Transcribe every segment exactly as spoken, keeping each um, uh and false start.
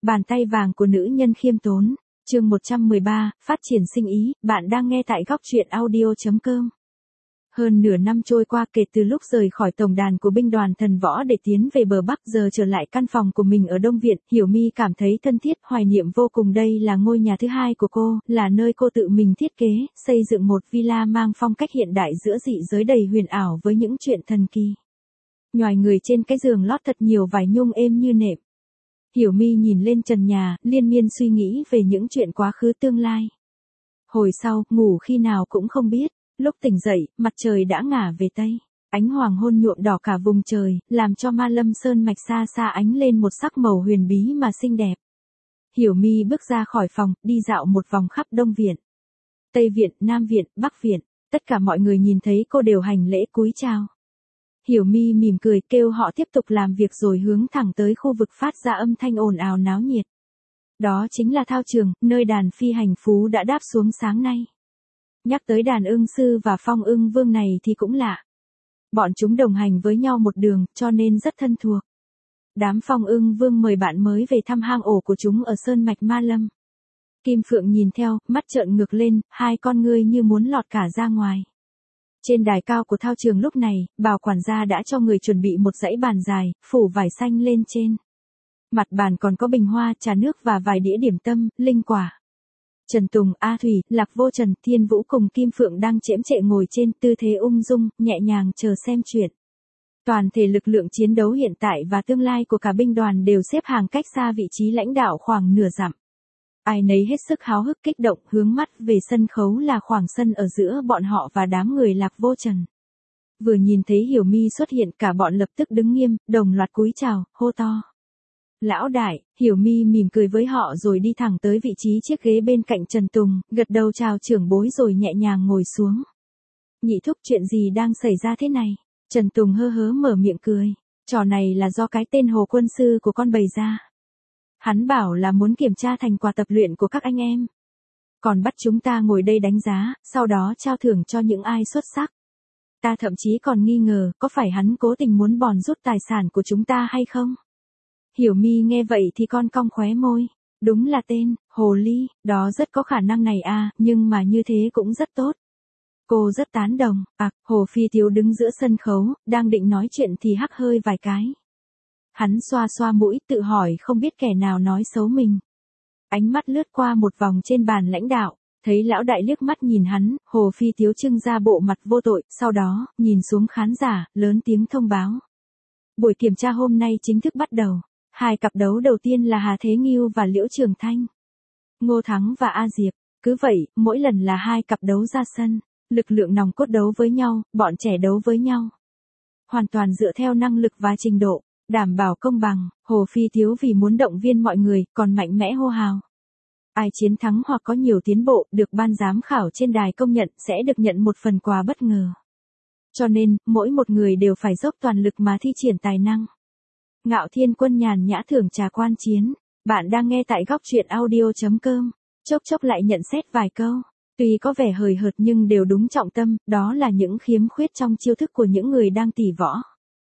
Bàn tay vàng của nữ nhân khiêm tốn. Chương một trăm mười ba, phát triển sinh ý, bạn đang nghe tại góc truyện audio chấm com. Hơn nửa năm trôi qua kể từ lúc rời khỏi tổng đàn của binh đoàn thần võ để tiến về bờ Bắc, giờ trở lại căn phòng của mình ở Đông Viện, Hiểu My cảm thấy thân thiết, hoài niệm vô cùng. Đây là ngôi nhà thứ hai của cô, là nơi cô tự mình thiết kế, xây dựng một villa mang phong cách hiện đại giữa dị giới đầy huyền ảo với những chuyện thần kỳ. Nhoài người trên cái giường lót thật nhiều vải nhung êm như nệm. Hiểu My nhìn lên trần nhà, liên miên suy nghĩ về những chuyện quá khứ tương lai. Hồi sau, ngủ khi nào cũng không biết, lúc tỉnh dậy, mặt trời đã ngả về Tây. Ánh hoàng hôn nhuộm đỏ cả vùng trời, làm cho Ma Lâm Sơn mạch xa xa ánh lên một sắc màu huyền bí mà xinh đẹp. Hiểu My bước ra khỏi phòng, đi dạo một vòng khắp Đông Viện, Tây Viện, Nam Viện, Bắc Viện. Tất cả mọi người nhìn thấy cô đều hành lễ cúi chào. Hiểu My mỉm cười kêu họ tiếp tục làm việc rồi hướng thẳng tới khu vực phát ra âm thanh ồn ào náo nhiệt. Đó chính là thao trường, nơi đàn phi hành phú đã đáp xuống sáng nay. Nhắc tới đàn ưng sư và phong ưng vương này thì cũng lạ. Bọn chúng đồng hành với nhau một đường, cho nên rất thân thuộc. Đám phong ưng vương mời bạn mới về thăm hang ổ của chúng ở sơn mạch Ma Lâm. Kim Phượng nhìn theo, mắt trợn ngược lên, hai con ngươi như muốn lọt cả ra ngoài. Trên đài cao của thao trường lúc này, Bào quản gia đã cho người chuẩn bị một dãy bàn dài, phủ vải xanh lên trên. Mặt bàn còn có bình hoa, trà nước và vài đĩa điểm tâm, linh quả. Trần Tùng, A Thủy, Lạc Vô Trần, Thiên Vũ cùng Kim Phượng đang chễm chệ ngồi trên tư thế ung dung, nhẹ nhàng chờ xem chuyện. Toàn thể lực lượng chiến đấu hiện tại và tương lai của cả binh đoàn đều xếp hàng cách xa vị trí lãnh đạo khoảng nửa dặm. Ai nấy hết sức háo hức kích động, hướng mắt về sân khấu là khoảng sân ở giữa bọn họ và đám người Lạc Vô Trần. Vừa nhìn thấy Hiểu My xuất hiện, cả bọn lập tức đứng nghiêm, đồng loạt cúi chào, hô to. Lão đại. Hiểu My mỉm cười với họ rồi đi thẳng tới vị trí chiếc ghế bên cạnh Trần Tùng, gật đầu chào trưởng bối rồi nhẹ nhàng ngồi xuống. Nhị thúc, chuyện gì đang xảy ra thế này? Trần Tùng hơ hớ mở miệng cười. Trò này là do cái tên Hồ quân sư của con bày ra. Hắn bảo là muốn kiểm tra thành quả tập luyện của các anh em. Còn bắt chúng ta ngồi đây đánh giá, sau đó trao thưởng cho những ai xuất sắc. Ta thậm chí còn nghi ngờ, có phải hắn cố tình muốn bòn rút tài sản của chúng ta hay không? Hiểu My nghe vậy thì con cong khóe môi. Đúng là tên, Hồ Ly, đó rất có khả năng này à, nhưng mà như thế cũng rất tốt. Cô rất tán đồng. À, Hồ Phi Thiếu đứng giữa sân khấu, đang định nói chuyện thì hắc hơi vài cái. Hắn xoa xoa mũi tự hỏi không biết kẻ nào nói xấu mình. Ánh mắt lướt qua một vòng trên bàn lãnh đạo, thấy lão đại liếc mắt nhìn hắn, Hồ Phi Thiếu trưng ra bộ mặt vô tội, sau đó, nhìn xuống khán giả, lớn tiếng thông báo. Buổi kiểm tra hôm nay chính thức bắt đầu. Hai cặp đấu đầu tiên là Hà Thế Nghiêu và Liễu Trường Thanh. Ngô Thắng và A Diệp. Cứ vậy, mỗi lần là hai cặp đấu ra sân, lực lượng nòng cốt đấu với nhau, bọn trẻ đấu với nhau. Hoàn toàn dựa theo năng lực và trình độ. Đảm bảo công bằng. Hồ Phi Thiếu vì muốn động viên mọi người, còn mạnh mẽ hô hào. Ai chiến thắng hoặc có nhiều tiến bộ, được ban giám khảo trên đài công nhận, sẽ được nhận một phần quà bất ngờ. Cho nên, mỗi một người đều phải dốc toàn lực mà thi triển tài năng. Ngạo Thiên Quân nhàn nhã thưởng trà quan chiến. Bạn đang nghe tại góc truyện audio chấm com. Chốc chốc lại nhận xét vài câu. Tuy có vẻ hời hợt nhưng đều đúng trọng tâm, đó là những khiếm khuyết trong chiêu thức của những người đang tỉ võ.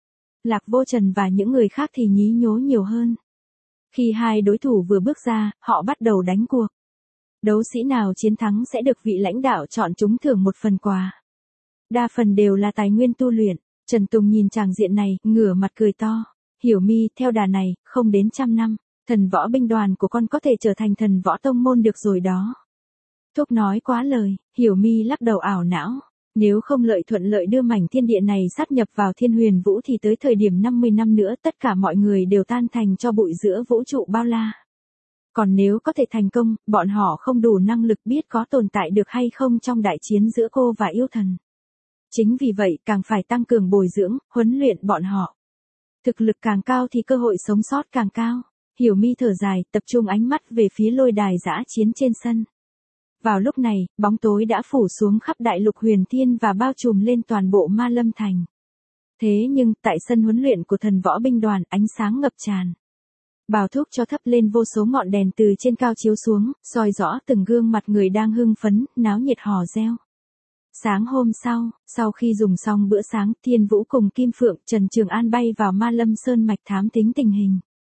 Lạc Vô Trần và những người khác thì nhí nhố nhiều hơn. Khi hai đối thủ vừa bước ra, họ bắt đầu đánh cuộc. Đấu sĩ nào chiến thắng sẽ được vị lãnh đạo chọn trúng thưởng một phần quà. Đa phần đều là tài nguyên tu luyện. Trần Tùng nhìn tràng diện này, ngửa mặt cười to. Hiểu My, theo đà này, không đến trăm năm, thần võ binh đoàn của con có thể trở thành thần võ tông môn được rồi đó. Thúc nói quá lời. Hiểu My lắc đầu ảo não. Nếu không lợi thuận lợi đưa mảnh thiên địa này sát nhập vào Thiên Huyền Vũ thì tới thời điểm năm mươi năm nữa tất cả mọi người đều tan thành cho bụi giữa vũ trụ bao la. Còn nếu có thể thành công, bọn họ không đủ năng lực biết có tồn tại được hay không trong đại chiến giữa cô và yêu thần. Chính vì vậy càng phải tăng cường bồi dưỡng, huấn luyện bọn họ. Thực lực càng cao thì cơ hội sống sót càng cao. Hiểu My thở dài, tập trung ánh mắt về phía lôi đài dã chiến trên sân. Vào lúc này, bóng tối đã phủ xuống khắp đại lục huyền thiên và bao trùm lên toàn bộ Ma Lâm Thành. Thế nhưng, tại sân huấn luyện của thần võ binh đoàn, ánh sáng ngập tràn. Bào thuốc cho thắp lên vô số ngọn đèn từ trên cao chiếu xuống, soi rõ từng gương mặt người đang hưng phấn, náo nhiệt hò reo. Sáng hôm sau, sau khi dùng xong bữa sáng, Thiên Vũ cùng Kim Phượng, Trần Trường An bay vào Ma Lâm Sơn mạch thám tính tình hình.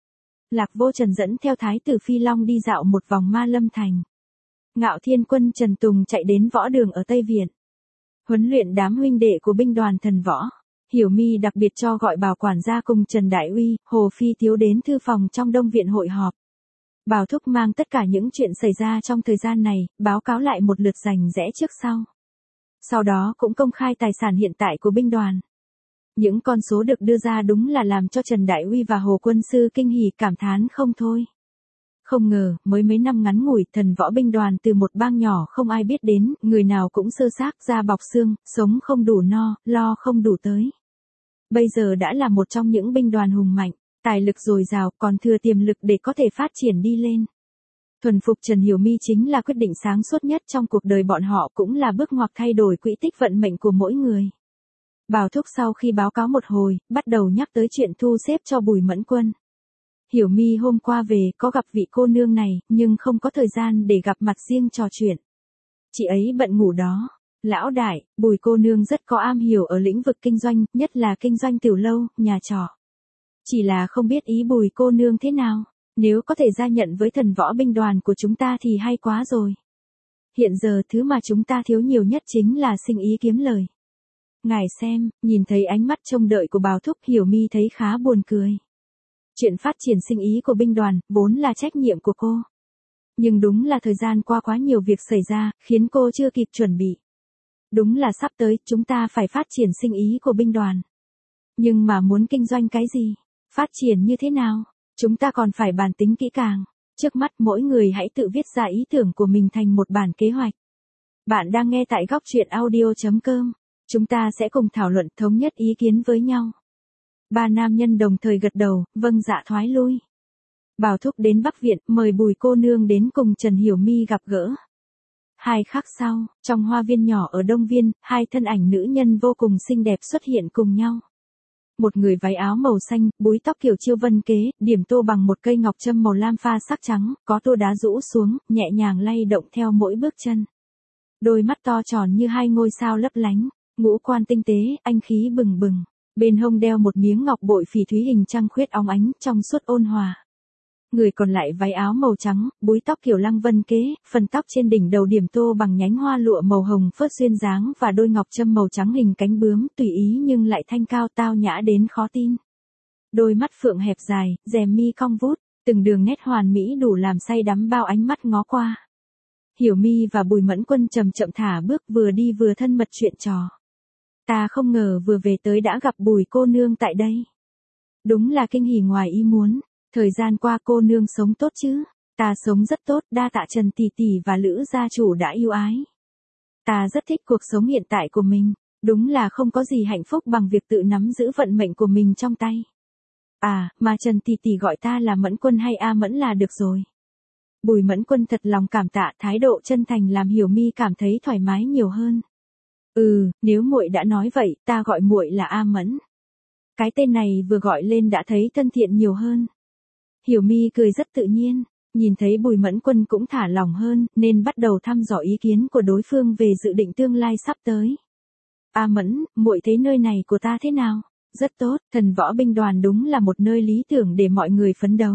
Lạc Vô Trần dẫn theo Thái tử Phi Long đi dạo một vòng Ma Lâm Thành. Ngạo Thiên Quân Trần Tùng chạy đến võ đường ở Tây Viện. Huấn luyện đám huynh đệ của binh đoàn thần võ. Hiểu Mi đặc biệt cho gọi Bảo quản gia cùng Trần Đại Uy, Hồ Phi Tiếu đến thư phòng trong Đông Viện hội họp. Bảo Thúc mang tất cả những chuyện xảy ra trong thời gian này, báo cáo lại một lượt rành rẽ trước sau. Sau đó cũng công khai tài sản hiện tại của binh đoàn. Những con số được đưa ra đúng là làm cho Trần Đại Uy và Hồ Quân Sư kinh hỉ cảm thán không thôi. Không ngờ, mới mấy năm ngắn ngủi, thần võ binh đoàn từ một bang nhỏ không ai biết đến, người nào cũng sơ xác da bọc xương, sống không đủ no, lo không đủ tới. Bây giờ đã là một trong những binh đoàn hùng mạnh, tài lực dồi dào, còn thừa tiềm lực để có thể phát triển đi lên. Thuần phục Trần Hiểu Mi chính là quyết định sáng suốt nhất trong cuộc đời bọn họ, cũng là bước ngoặt thay đổi quỹ tích vận mệnh của mỗi người. Bảo Thúc sau khi báo cáo một hồi, bắt đầu nhắc tới chuyện thu xếp cho Bùi Mẫn Quân. Hiểu Mi hôm qua về có gặp vị cô nương này, nhưng không có thời gian để gặp mặt riêng trò chuyện. Chị ấy bận ngủ đó. Lão đại, Bùi cô nương rất có am hiểu ở lĩnh vực kinh doanh, nhất là kinh doanh tiểu lâu, nhà trọ. Chỉ là không biết ý Bùi cô nương thế nào, nếu có thể gia nhận với thần võ binh đoàn của chúng ta thì hay quá rồi. Hiện giờ thứ mà chúng ta thiếu nhiều nhất chính là sinh ý kiếm lời. Ngài xem, nhìn thấy ánh mắt trông đợi của Bảo Thúc, Hiểu Mi thấy khá buồn cười. Chuyện phát triển sinh ý của binh đoàn, vốn là trách nhiệm của cô. Nhưng đúng là thời gian qua quá nhiều việc xảy ra, khiến cô chưa kịp chuẩn bị. Đúng là sắp tới, chúng ta phải phát triển sinh ý của binh đoàn. Nhưng mà muốn kinh doanh cái gì? Phát triển như thế nào? Chúng ta còn phải bàn tính kỹ càng. Trước mắt mỗi người hãy tự viết ra ý tưởng của mình thành một bản kế hoạch. Bạn đang nghe tại góc truyện audio chấm com. Chúng ta sẽ cùng thảo luận thống nhất ý kiến với nhau. Ba nam nhân đồng thời gật đầu, vâng dạ thoái lui. Bảo Thúc đến Bắc Viện, mời Bùi cô nương đến cùng Trần Hiểu Mi gặp gỡ. Hai khắc sau, trong hoa viên nhỏ ở Đông Viên, hai thân ảnh nữ nhân vô cùng xinh đẹp xuất hiện cùng nhau. Một người váy áo màu xanh, búi tóc kiểu chiêu vân kế, điểm tô bằng một cây ngọc châm màu lam pha sắc trắng, có tô đá rũ xuống, nhẹ nhàng lay động theo mỗi bước chân. Đôi mắt to tròn như hai ngôi sao lấp lánh, ngũ quan tinh tế, anh khí bừng bừng. Bên hông đeo một miếng ngọc bội phỉ thúy hình trăng khuyết óng ánh, trong suốt ôn hòa. Người còn lại váy áo màu trắng, búi tóc kiểu lăng vân kế, phần tóc trên đỉnh đầu điểm tô bằng nhánh hoa lụa màu hồng phớt duyên dáng và đôi ngọc châm màu trắng hình cánh bướm, tùy ý nhưng lại thanh cao tao nhã đến khó tin. Đôi mắt phượng hẹp dài, rèm mi cong vút, từng đường nét hoàn mỹ đủ làm say đắm bao ánh mắt ngó qua. Hiểu Mi và Bùi Mẫn Quân chậm chậm thả bước, vừa đi vừa thân mật chuyện trò. Ta không ngờ vừa về tới đã gặp Bùi cô nương tại đây. Đúng là kinh hỉ ngoài ý muốn. Thời gian qua cô nương sống tốt chứ? Ta sống rất tốt, đa tạ Trần tỷ tỷ và Lữ gia chủ đã yêu ái. Ta rất thích cuộc sống hiện tại của mình, đúng là không có gì hạnh phúc bằng việc tự nắm giữ vận mệnh của mình trong tay. À, mà Trần tỷ tỷ gọi ta là Mẫn Quân hay A Mẫn là được rồi. Bùi Mẫn Quân thật lòng cảm tạ, thái độ chân thành làm Hiểu Mi cảm thấy thoải mái nhiều hơn. Ừ, nếu muội đã nói vậy, ta gọi muội là A Mẫn. Cái tên này vừa gọi lên đã thấy thân thiện nhiều hơn. Hiểu Mi cười rất tự nhiên, nhìn thấy Bùi Mẫn Quân cũng thả lỏng hơn, nên bắt đầu thăm dò ý kiến của đối phương về dự định tương lai sắp tới. A Mẫn, muội thấy nơi này của ta thế nào? Rất tốt, thần võ binh đoàn đúng là một nơi lý tưởng để mọi người phấn đấu.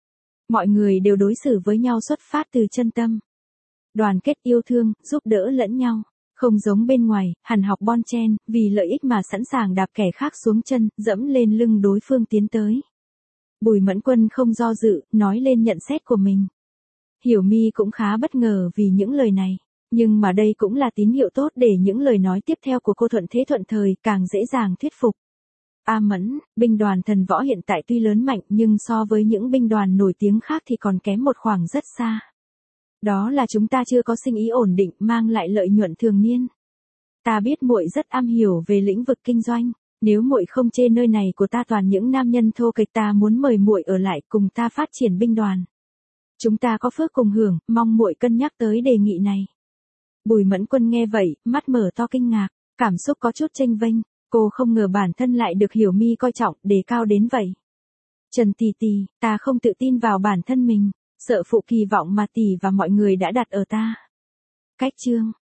Mọi người đều đối xử với nhau xuất phát từ chân tâm. Đoàn kết yêu thương, giúp đỡ lẫn nhau. Không giống bên ngoài, hằn học bon chen, vì lợi ích mà sẵn sàng đạp kẻ khác xuống chân, dẫm lên lưng đối phương tiến tới. Bùi Mẫn Quân không do dự, nói lên nhận xét của mình. Hiểu Mi cũng khá bất ngờ vì những lời này, nhưng mà đây cũng là tín hiệu tốt để những lời nói tiếp theo của cô thuận thế thuận thời, càng dễ dàng thuyết phục. A Mẫn, binh đoàn thần võ hiện tại tuy lớn mạnh nhưng so với những binh đoàn nổi tiếng khác thì còn kém một khoảng rất xa. Đó là chúng ta chưa có sinh ý ổn định, mang lại lợi nhuận thường niên. Ta biết muội rất am hiểu về lĩnh vực kinh doanh, nếu muội không chê nơi này của ta toàn những nam nhân thô kệch, ta muốn mời muội ở lại cùng ta phát triển binh đoàn. Chúng ta có phước cùng hưởng, mong muội cân nhắc tới đề nghị này. Bùi Mẫn Quân nghe vậy, mắt mở to kinh ngạc, cảm xúc có chút chênh vênh, cô không ngờ bản thân lại được Hiểu Mi coi trọng, đề cao đến vậy. Trần tỷ tỷ, ta không tự tin vào bản thân mình, sợ phụ kỳ vọng mà tỷ và mọi người đã đặt ở ta. Cách chương,